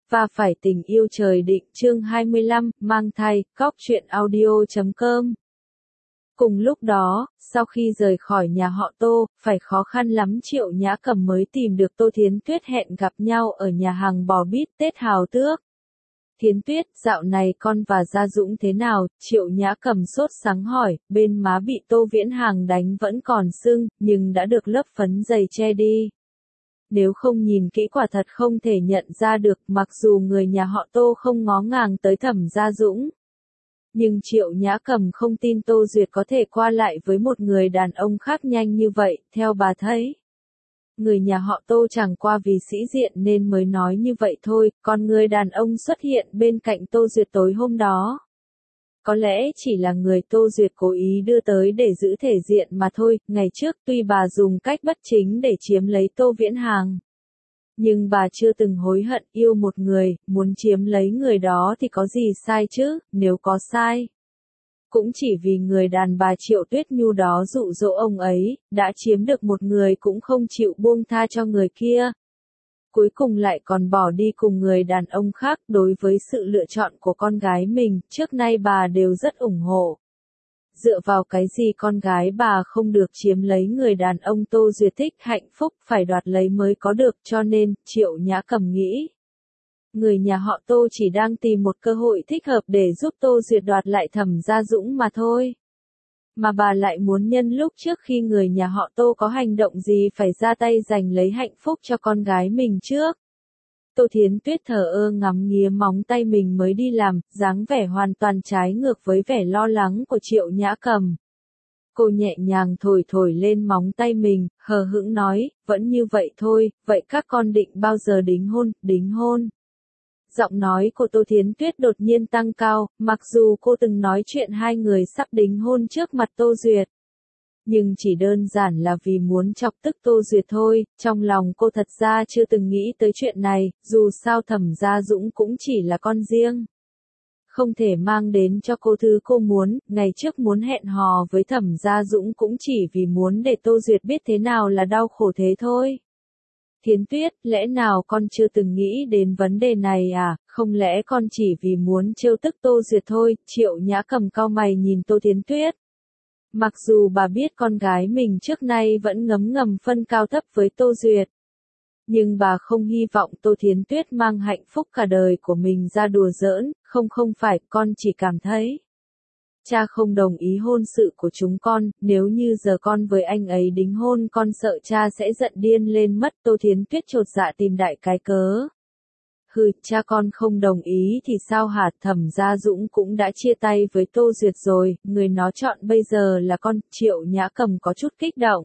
Và phải tình yêu trời định chương 25, mang thai, góc truyện audio.com. Cùng lúc đó, sau khi rời khỏi nhà họ Tô, phải khó khăn lắm Triệu Nhã Cầm mới tìm được Tô Thiến Tuyết hẹn gặp nhau ở nhà hàng bò bít Tết Hào Tước. Thiến Tuyết, dạo này con và Gia Dũng thế nào? Triệu Nhã Cầm sốt sắng hỏi, bên má bị Tô Viễn Hàng đánh vẫn còn sưng, nhưng đã được lớp phấn dày che đi. Nếu không nhìn kỹ quả thật không thể nhận ra được, mặc dù người nhà họ Tô không ngó ngàng tới Thẩm Gia Dũng. Nhưng Triệu Nhã Cầm không tin Tô Duyệt có thể qua lại với một người đàn ông khác nhanh như vậy, theo bà thấy. Người nhà họ Tô chẳng qua vì sĩ diện nên mới nói như vậy thôi, còn người đàn ông xuất hiện bên cạnh Tô Duyệt tối hôm đó. Có lẽ chỉ là người Tô Duyệt cố ý đưa tới để giữ thể diện mà thôi, ngày trước tuy bà dùng cách bất chính để chiếm lấy Tô Viễn Hàng. Nhưng bà chưa từng hối hận yêu một người, muốn chiếm lấy người đó thì có gì sai chứ, nếu có sai. Cũng chỉ vì người đàn bà Triệu Tuyết Nhu đó dụ dỗ ông ấy, đã chiếm được một người cũng không chịu buông tha cho người kia. Cuối cùng lại còn bỏ đi cùng người đàn ông khác. Đối với sự lựa chọn của con gái mình, trước nay bà đều rất ủng hộ. Dựa vào cái gì con gái bà không được chiếm lấy người đàn ông Tô Duyệt thích, hạnh phúc phải đoạt lấy mới có được, cho nên, Triệu Nhã Cầm nghĩ. Người nhà họ Tô chỉ đang tìm một cơ hội thích hợp để giúp Tô Duyệt đoạt lại Thẩm Gia Dũng mà thôi. Mà bà lại muốn nhân lúc trước khi người nhà họ Tô có hành động gì phải ra tay giành lấy hạnh phúc cho con gái mình trước. Tô Thiến Tuyết thờ ơ ngắm nghía móng tay mình mới đi làm, dáng vẻ hoàn toàn trái ngược với vẻ lo lắng của Triệu Nhã Cầm. Cô nhẹ nhàng thổi thổi lên móng tay mình, hờ hững nói, vẫn như vậy thôi, vậy các con định bao giờ đính hôn? Giọng nói của Tô Thiến Tuyết đột nhiên tăng cao, mặc dù cô từng nói chuyện hai người sắp đính hôn trước mặt Tô Duyệt. Nhưng chỉ đơn giản là vì muốn chọc tức Tô Duyệt thôi, trong lòng cô thật ra chưa từng nghĩ tới chuyện này, dù sao Thẩm Gia Dũng cũng chỉ là con riêng. Không thể mang đến cho cô thứ cô muốn, ngày trước muốn hẹn hò với Thẩm Gia Dũng cũng chỉ vì muốn để Tô Duyệt biết thế nào là đau khổ thế thôi. Thiến Tuyết, lẽ nào con chưa từng nghĩ đến vấn đề này à, không lẽ con chỉ vì muốn trêu tức Tô Duyệt thôi? Triệu Nhã Cầm cau mày nhìn Tô Thiến Tuyết. Mặc dù bà biết con gái mình trước nay vẫn ngấm ngầm phân cao thấp với Tô Duyệt. Nhưng bà không hy vọng Tô Thiến Tuyết mang hạnh phúc cả đời của mình ra đùa giỡn, không phải, con chỉ cảm thấy. Cha không đồng ý hôn sự của chúng con, nếu như giờ con với anh ấy đính hôn con sợ cha sẽ giận điên lên mất. Tô Thiến Tuyết chột dạ tìm đại cái cớ. Hừ, cha con không đồng ý thì sao hả? Thẩm Gia Dũng cũng đã chia tay với Tô Duyệt rồi, người nó chọn bây giờ là con. Triệu Nhã Cầm có chút kích động.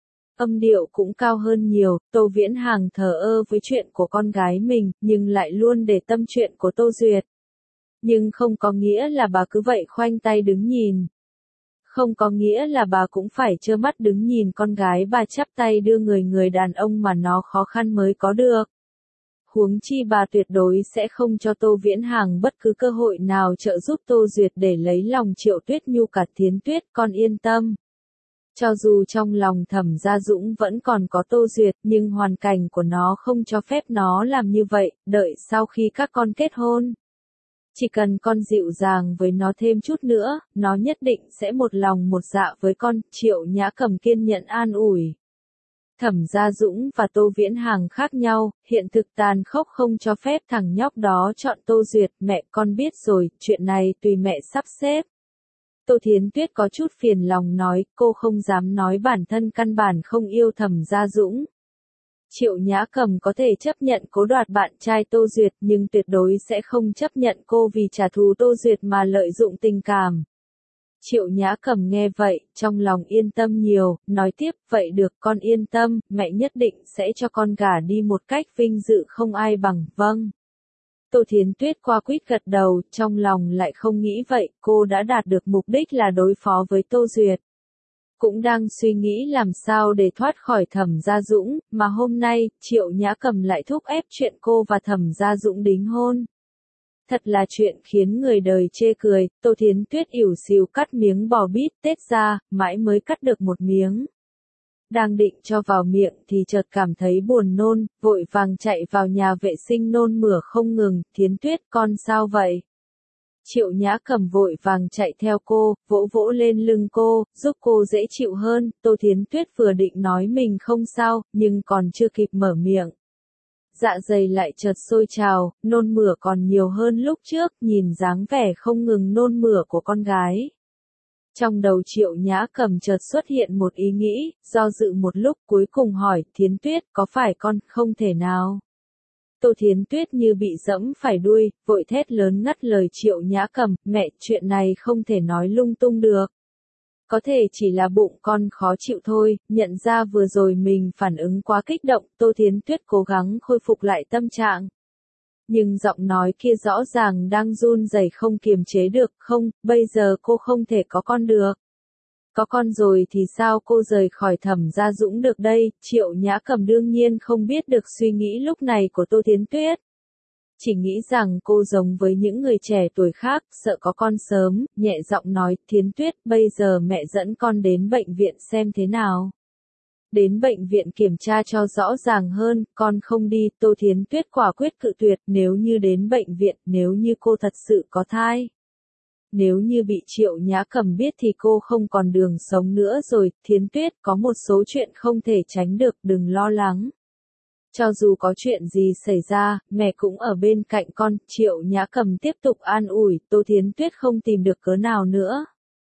Âm điệu cũng cao hơn nhiều, Tô Viễn Hàng thờ ơ với chuyện của con gái mình, nhưng lại luôn để tâm chuyện của Tô Duyệt. Nhưng không có nghĩa là bà cứ vậy khoanh tay đứng nhìn. Không có nghĩa là bà cũng phải trơ mắt đứng nhìn con gái bà chắp tay đưa người đàn ông mà nó khó khăn mới có được. Huống chi bà tuyệt đối sẽ không cho Tô Viễn Hàng bất cứ cơ hội nào trợ giúp Tô Duyệt để lấy lòng Triệu Tuyết Nhu. Cả Thiến Tuyết, con yên tâm. Cho dù trong lòng Thẩm Gia Dũng vẫn còn có Tô Duyệt, nhưng hoàn cảnh của nó không cho phép nó làm như vậy, đợi sau khi các con kết hôn. Chỉ cần con dịu dàng với nó thêm chút nữa, nó nhất định sẽ một lòng một dạ với con. Triệu Nhã Cầm kiên nhẫn an ủi. Thẩm Gia Dũng và Tô Viễn Hàng khác nhau, hiện thực tàn khốc không cho phép thằng nhóc đó chọn Tô Duyệt. Mẹ con biết rồi, chuyện này tùy mẹ sắp xếp. Tô Thiến Tuyết có chút phiền lòng nói, cô không dám nói bản thân căn bản không yêu Thẩm Gia Dũng. Triệu Nhã Cầm có thể chấp nhận cố đoạt bạn trai Tô Duyệt, nhưng tuyệt đối sẽ không chấp nhận cô vì trả thù Tô Duyệt mà lợi dụng tình cảm. Triệu Nhã Cầm nghe vậy, trong lòng yên tâm nhiều, nói tiếp, vậy được, con yên tâm, mẹ nhất định sẽ cho con gả đi một cách vinh dự không ai bằng. Vâng. Tô Thiến Tuyết qua quýt gật đầu, trong lòng lại không nghĩ vậy, cô đã đạt được mục đích là đối phó với Tô Duyệt. Cũng đang suy nghĩ làm sao để thoát khỏi Thẩm Gia Dũng, mà hôm nay, Triệu Nhã Cầm lại thúc ép chuyện cô và Thẩm Gia Dũng đính hôn. Thật là chuyện khiến người đời chê cười. Tô Thiến Tuyết ỉu xìu cắt miếng bò bít tết ra, mãi mới cắt được một miếng. Đang định cho vào miệng thì chợt cảm thấy buồn nôn, vội vàng chạy vào nhà vệ sinh nôn mửa không ngừng. Thiến Tuyết, con sao vậy? Triệu Nhã Cầm vội vàng chạy theo cô, vỗ vỗ lên lưng cô, giúp cô dễ chịu hơn. Tô Thiến Tuyết vừa định nói mình không sao, nhưng còn chưa kịp mở miệng. Dạ dày lại chợt sôi trào, nôn mửa còn nhiều hơn lúc trước, nhìn dáng vẻ không ngừng nôn mửa của con gái. Trong đầu Triệu Nhã Cầm chợt xuất hiện một ý nghĩ, do dự một lúc cuối cùng hỏi, Thiến Tuyết, có phải con không thể nào? Tô Thiến Tuyết như bị dẫm phải đuôi, vội thét lớn ngắt lời Triệu Nhã Cầm, mẹ, chuyện này không thể nói lung tung được. Có thể chỉ là bụng con khó chịu thôi, nhận ra vừa rồi mình phản ứng quá kích động, Tô Thiến Tuyết cố gắng khôi phục lại tâm trạng. Nhưng giọng nói kia rõ ràng đang run rẩy không kiềm chế được, không, bây giờ cô không thể có con được. Có con rồi thì sao cô rời khỏi Thẩm Gia Dũng được đây? Triệu Nhã Cầm đương nhiên không biết được suy nghĩ lúc này của Tô Thiến Tuyết. Chỉ nghĩ rằng cô giống với những người trẻ tuổi khác, sợ có con sớm, nhẹ giọng nói, Thiến Tuyết, bây giờ mẹ dẫn con đến bệnh viện xem thế nào. Đến bệnh viện kiểm tra cho rõ ràng hơn, con không đi, Tô Thiến Tuyết quả quyết cự tuyệt, nếu như đến bệnh viện, nếu như cô thật sự có thai. Nếu như bị Triệu Nhã Cầm biết thì cô không còn đường sống nữa rồi, Thiến Tuyết, có một số chuyện không thể tránh được, đừng lo lắng. Cho dù có chuyện gì xảy ra, mẹ cũng ở bên cạnh con, Triệu Nhã Cầm tiếp tục an ủi, Tô Thiến Tuyết không tìm được cớ nào nữa.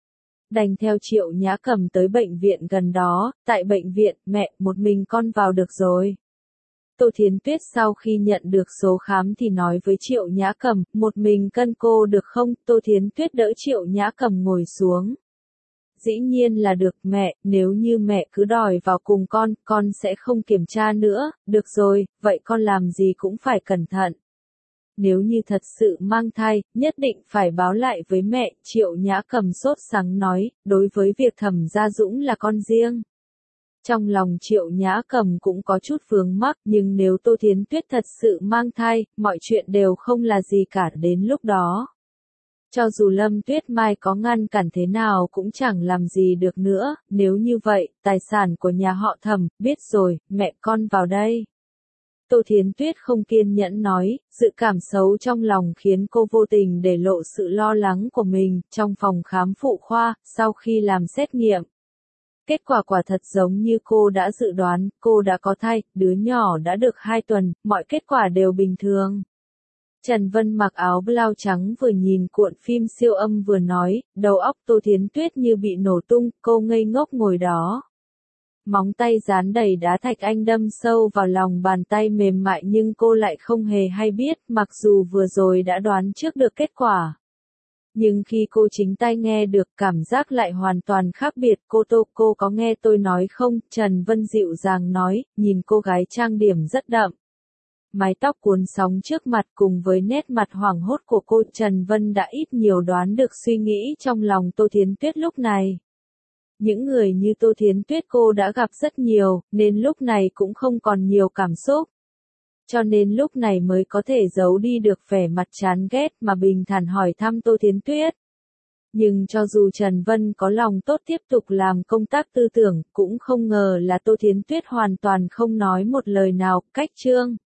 Đành theo Triệu Nhã Cầm tới bệnh viện gần đó, tại bệnh viện, mẹ, một mình con vào được rồi. Tô Thiến Tuyết sau khi nhận được số khám thì nói với Triệu Nhã Cầm, một mình cân cô được không? Tô Thiến Tuyết đỡ Triệu Nhã Cầm ngồi xuống. Dĩ nhiên là được mẹ, nếu như mẹ cứ đòi vào cùng con sẽ không kiểm tra nữa, được rồi, vậy con làm gì cũng phải cẩn thận. Nếu như thật sự mang thai, nhất định phải báo lại với mẹ, Triệu Nhã Cầm sốt sắng nói, đối với việc Thẩm Gia Dũng là con riêng. Trong lòng Triệu Nhã Cầm cũng có chút vướng mắc, nhưng nếu Tô Thiến Tuyết thật sự mang thai, mọi chuyện đều không là gì cả đến lúc đó. Cho dù Lâm Tuyết Mai có ngăn cản thế nào cũng chẳng làm gì được nữa, nếu như vậy, tài sản của nhà họ Thẩm, biết rồi, mẹ con vào đây. Tô Thiến Tuyết không kiên nhẫn nói, dự cảm xấu trong lòng khiến cô vô tình để lộ sự lo lắng của mình, trong phòng khám phụ khoa, sau khi làm xét nghiệm. Kết quả quả thật giống như cô đã dự đoán, cô đã có thai, đứa nhỏ đã được 2 tuần, mọi kết quả đều bình thường. Trần Vân mặc áo blau trắng vừa nhìn cuộn phim siêu âm vừa nói, đầu óc Tô Thiến Tuyết như bị nổ tung, cô ngây ngốc ngồi đó. Móng tay dán đầy đá thạch anh đâm sâu vào lòng bàn tay mềm mại nhưng cô lại không hề hay biết, mặc dù vừa rồi đã đoán trước được kết quả. Nhưng khi cô chính tai nghe được cảm giác lại hoàn toàn khác biệt, cô có nghe tôi nói không? Trần Vân dịu dàng nói, nhìn cô gái trang điểm rất đậm. Mái tóc cuốn sóng trước mặt cùng với nét mặt hoảng hốt của cô, Trần Vân đã ít nhiều đoán được suy nghĩ trong lòng Tô Thiến Tuyết lúc này. Những người như Tô Thiến Tuyết cô đã gặp rất nhiều, nên lúc này cũng không còn nhiều cảm xúc. Cho nên lúc này mới có thể giấu đi được vẻ mặt chán ghét mà bình thản hỏi thăm Tô Thiến Tuyết. Nhưng cho dù Trần Vân có lòng tốt tiếp tục làm công tác tư tưởng, cũng không ngờ là Tô Thiến Tuyết hoàn toàn không nói một lời nào, cách chương.